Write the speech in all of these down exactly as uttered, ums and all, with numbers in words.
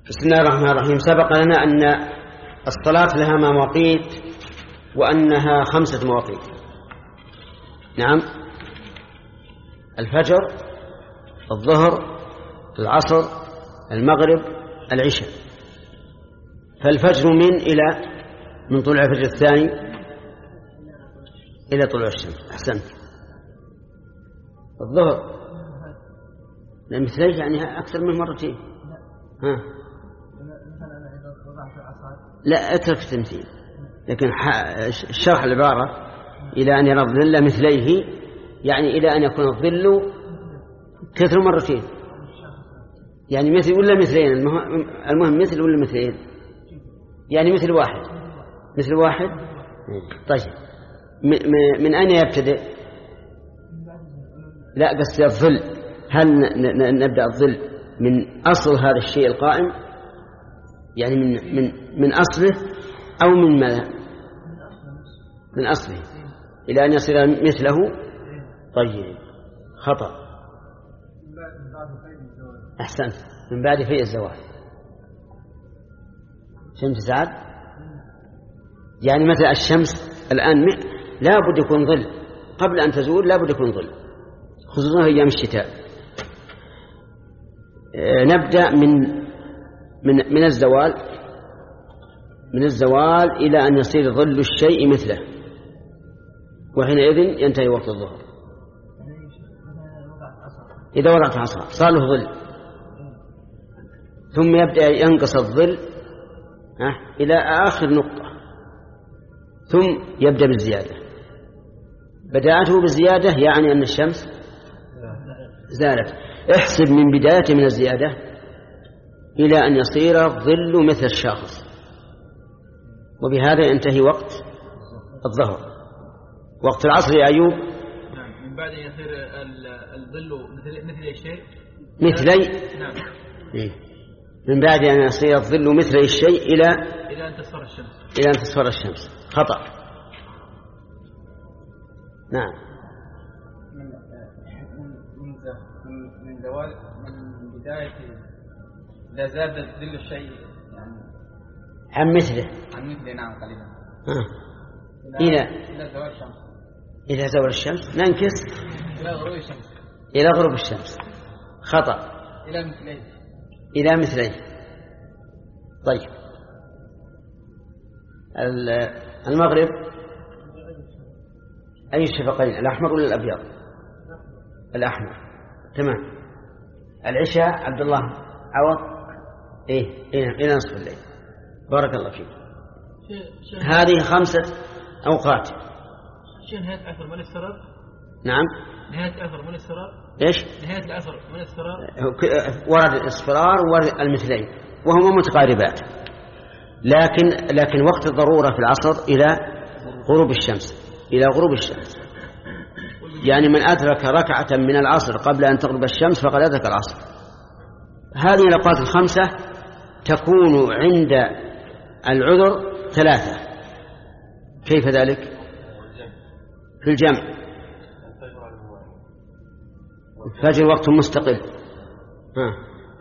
بسم الله الرحمن الرحيم. سبق لنا أن الصلاة لها مواقيت وأنها خمسة مواقيت. نعم، الفجر، الظهر، العصر، المغرب، العشاء. فالفجر من إلى من طلوع الفجر الثاني إلى طلوع الشمس. أحسنت. الظهر مثليه يعني أكثر من مرتين. ها لا أترك التمثيل، لكن الشرح العبارة إلى أن يرى الظل مثليه يعني إلى أن يكون الظل كثر مرتين، يعني مثل ولا مثلين. المهم مثل ولا مثلين، يعني مثل واحد مثل واحد. طيب من أين يبتدئ؟ لا قصدي الظل. هل نبدأ الظل من أصل هذا الشيء القائم، يعني من من من أصله، أو من ماذا؟ من أصله إلى أن يصير مثله؟ طيب، خطأ. أحسنت، من بعد فيء الزوال. شمس سعد يعني مثل الشمس الآن لا بد يكون ظل قبل أن تزول، لا بد يكون ظل، خصوصا أيام الشتاء. نبدأ من من من الزوال من الزوال إلى أن يصير ظل الشيء مثله، وحينئذ ينتهي وقت الظهر. إذا وضعت عصا صار له ظل، ثم يبدأ ينقص الظل إلى آخر نقطة، ثم يبدأ بالزيادة. بدايته بالزيادة يعني أن الشمس زالت. احسب من بداية من الزيادة إلى أن يصير الظل مثل الشاخص، وبهذا ينتهي وقت الظهر. وقت العصر يا أيوب نعم، من بعد يصير الظل مثل مثل الشيء مثلي. نعم، إيه؟ من بعد أن يصير الظل مثل الشيء إلى إلى أن تصفر الشمس. إلى أن تصفر الشمس. خطأ. نعم، من من زوال من بداية إذا زاد ظل الشيء يعني عن مثله عن مثله. نعم، قليلا. آه. إلى إلى زوال الشمس. إلى زوال الشمس ننكس إلى غروب الشمس. إلى غروب الشمس. خطأ. إلى مثليه. إلى مثليه. طيب، المغرب أي الشفقين، الأحمر ولا الأبيض؟ الأحمر. تمام. العشاء عبد الله عوض إيه إيه إلى نصف الليل. بارك الله فيك. هذه خمسة أوقات. شيء نهاية العصر من السراب. نعم، نهاية العصر من السراب. إيش؟ نهاية العصر من السراب. ورد الاصفرار وورد المثلين وهما متقاربات، لكن لكن وقت الضرورة في العصر إلى غروب الشمس إلى غروب الشمس. يعني من أدرك ركعة من العصر قبل أن تغرب الشمس فقد أدرك العصر. هذه الأوقات الخمسة تكون عند العذر ثلاثة. كيف ذلك؟ في الجمع الفجر وقت مستقل، ها.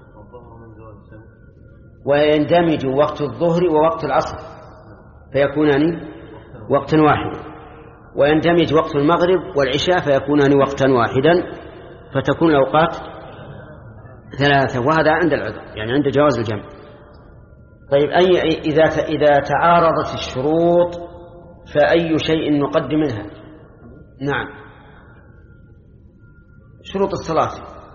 ويندمج وقت الظهر ووقت العصر فيكونان وقتا واحدا، ويندمج وقت المغرب والعشاء فيكونان وقتا واحدا، فتكون الأوقات ثلاثة. وهذا عند العذر يعني عند جواز الجمع. طيب، أي إذا إذا تعارضت الشروط فأي شيء نقدم منها؟ نعم، شروط الصلاة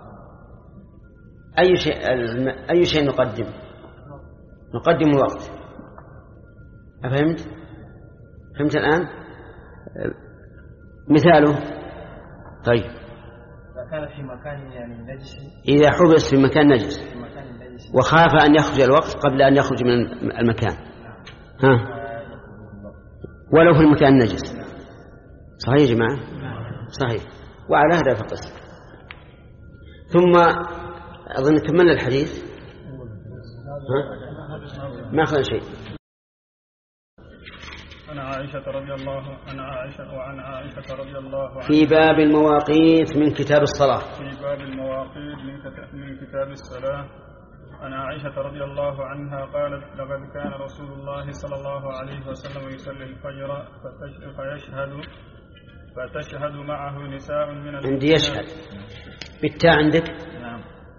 أي شيء أي شيء نقدم؟ نقدم الوقت. أفهمت؟ فهمت الآن؟ مثاله. طيب، إذا كان في مكان يعني نجس، إذا حبس في مكان نجس وخاف أن يخرج الوقت قبل أن يخرج من المكان، ها، ولو في المكان النجس. صحيح يا جماعة؟ صحيح. وعلى هذا فقس. ثم أظن كملنا الحديث، ها؟ ما أخذنا شيء. عن عائشة رضي الله عن عائشة وعن عائشة رضي الله عنها في باب المواقيت من كتاب الصلاة. في باب المواقيت من كتاب الصلاة. عن عائشة رضي الله عنها قالت لقد كان رسول الله صلى الله عليه وسلم يصلي الفجر فيشهد فتشهد معه نساء من عندي يشهد بالتاء عندك؟ نعم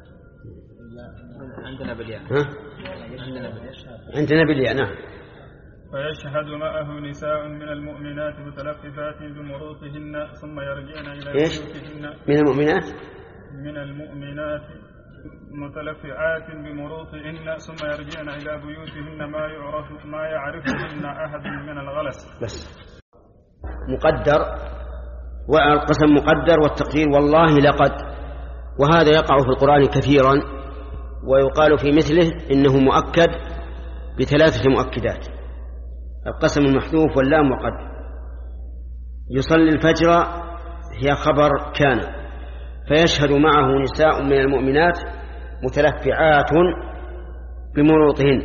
عندنا بالياء. ها؟ عندنا بالياء. عندنا بالياء نعم. فيشهد معه نساء من المؤمنات متلففات بمروطهن ثم يرجعن إلى إيش؟ بيوتهن. من المؤمنات؟ من المؤمنات متلفعات بمروطهن ثم يرجعن إلى بيوتهن ما يعرف ما يعرفهن أحد من الغلس. بس مقدر، والقسم مقدر والتقدير والله لقد، وهذا يقع في القرآن كثيرا ويقال في مثله إنه مؤكد بثلاثة مؤكدات: القسم المحذوف واللام وقد. يصلي الفجر هي خبر كان، فيشهد معه نساء من المؤمنات متلفعات بمروطهن.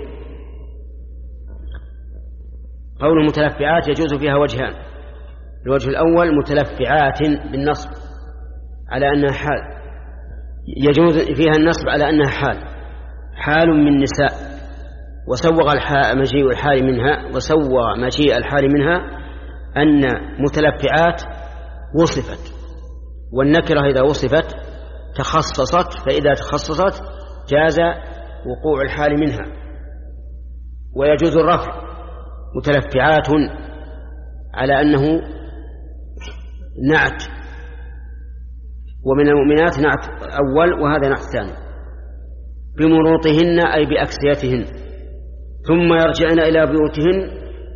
قول متلفعات يجوز فيها وجهان: الوجه الأول متلفعات بالنصب على أنها حال، يجوز فيها النصب على أنها حال، حال من نساء، وسوغ مجيء الحال منها وسوغ مجيء الحال منها أن متلفعات وصفت، والنكرة إذا وصفت تخصصت، فإذا تخصصت جاز وقوع الحال منها. ويجوز الرفع متلفعات على أنه نعت، ومن المؤمنات نعت أول وهذا نعت ثاني. بمروطهن أي بأكسيتهن، ثم يرجعن إلى بيوتهن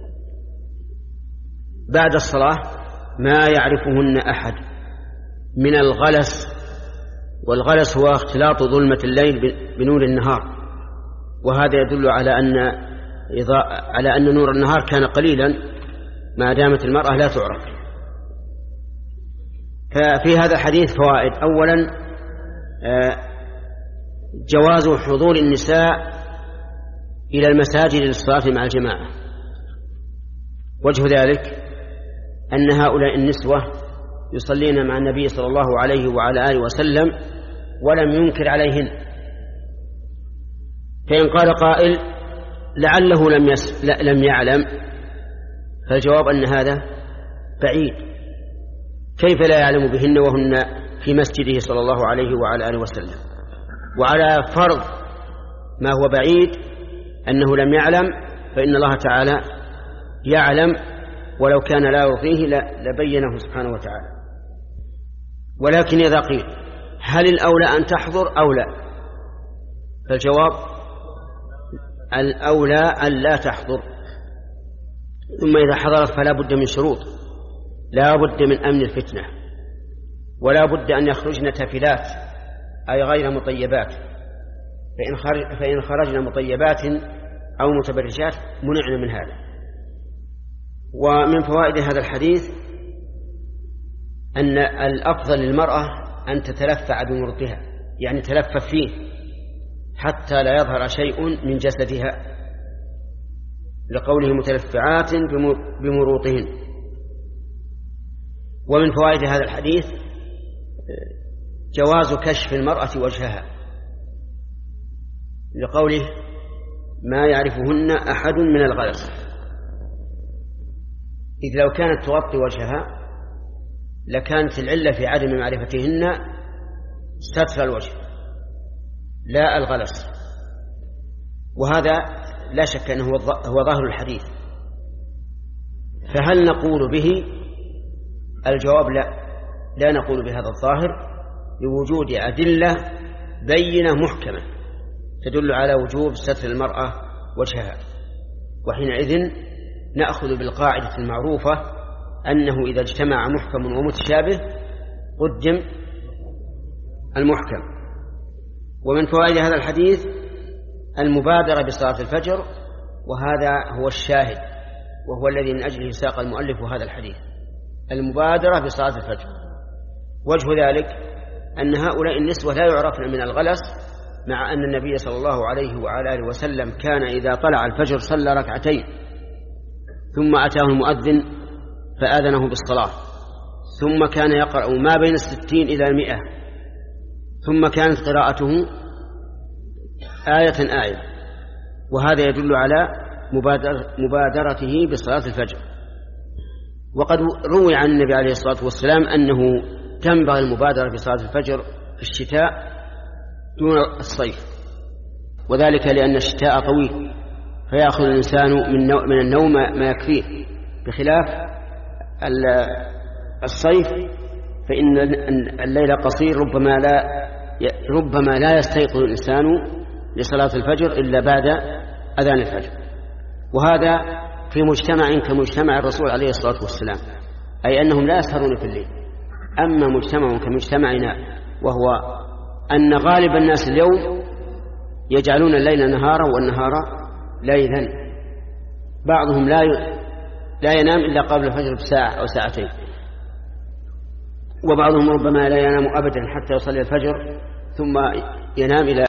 بعد الصلاة ما يعرفهن أحد من الغلس. والغلس هو اختلاط ظلمة الليل بنور النهار، وهذا يدل على أن على أن نور النهار كان قليلا ما دامت المرأة لا تعرف. ففي هذا الحديث فوائد: أولا جواز حضور النساء إلى المساجد للصلاة مع الجماعة. وجه ذلك أن هؤلاء النسوة يصلين مع النبي صلى الله عليه وعلى آله وسلم ولم ينكر عليهن. فإن قال قائل لعله لم, يس... لم يعلم، فالجواب أن هذا بعيد، كيف لا يعلم بهن وهن في مسجده صلى الله عليه وعلى آله وسلم؟ وعلى فرض ما هو بعيد أنه لم يعلم، فإن الله تعالى يعلم، ولو كان لا يرضيه لبينه سبحانه وتعالى. ولكن إذا قيل هل الأولى أن تحضر أو لا، فالجواب الأولى أن لا تحضر. ثم إذا حضرت فلا بد من شروط: لا بد من أمن الفتنة، ولا بد أن يخرجن تافلات أي غير مطيبات، فإن, خرج فإن خرجن مطيبات أو متبرجات منعن من هذا. ومن فوائد هذا الحديث أن الأفضل للمرأة أن تتلفع بمرطها، يعني تلفف فيه حتى لا يظهر شيء من جسدها، لقوله متلفعات بمروطهن. ومن فوائد هذا الحديث جواز كشف المرأة وجهها، لقوله ما يعرفهن أحد من الغلس، إذ لو كانت تغطي وجهها لكانت العلة في عدم معرفتهن ستر الوجه لا الغلس، وهذا لا شك أنه هو ظاهر الحديث. فهل نقول به؟ الجواب لا، لا نقول بهذا الظاهر لوجود أدلة بينة محكمة تدل على وجوب ستر المرأة وجهها. وحينئذ نأخذ بالقاعدة المعروفة أنه إذا اجتمع محكم ومتشابه قدم المحكم. ومن فوائد هذا الحديث المبادرة بصلاة الفجر، وهذا هو الشاهد وهو الذي من أجله ساق المؤلف هذا الحديث، المبادرة بصلاة الفجر. وجه ذلك أن هؤلاء النسوة لا يعرفن من الغلس، مع أن النبي صلى الله عليه وعلى آله وسلم كان إذا طلع الفجر صلى ركعتين ثم أتاه المؤذن فآذنه بالصلاة، ثم كان يقرأ ما بين الستين إلى المئة، ثم كانت قراءته آية آية، وهذا يدل على مبادر مبادرته بصلاة الفجر. وقد روي عن النبي عليه الصلاة والسلام أنه تنبغي المبادرة بصلاة الفجر في الشتاء دون الصيف، وذلك لأن الشتاء طويل فيأخذ الإنسان من النوم ما يكفيه، بخلاف الصيف فإن الليل قصير، ربما لا ربما لا يستيقظ الإنسان لصلاة الفجر إلا بعد أذان الفجر. وهذا في مجتمع كمجتمع الرسول عليه الصلاة والسلام، أي أنهم لا يسهرون في الليل. أما مجتمع كمجتمعنا وهو أن غالب الناس اليوم يجعلون الليل نهارا والنهار ليلا، بعضهم لا لا ينام إلا قبل الفجر بساعة أو ساعتين، وبعضهم ربما لا ينام أبدا حتى يصلي الفجر ثم ينام إلى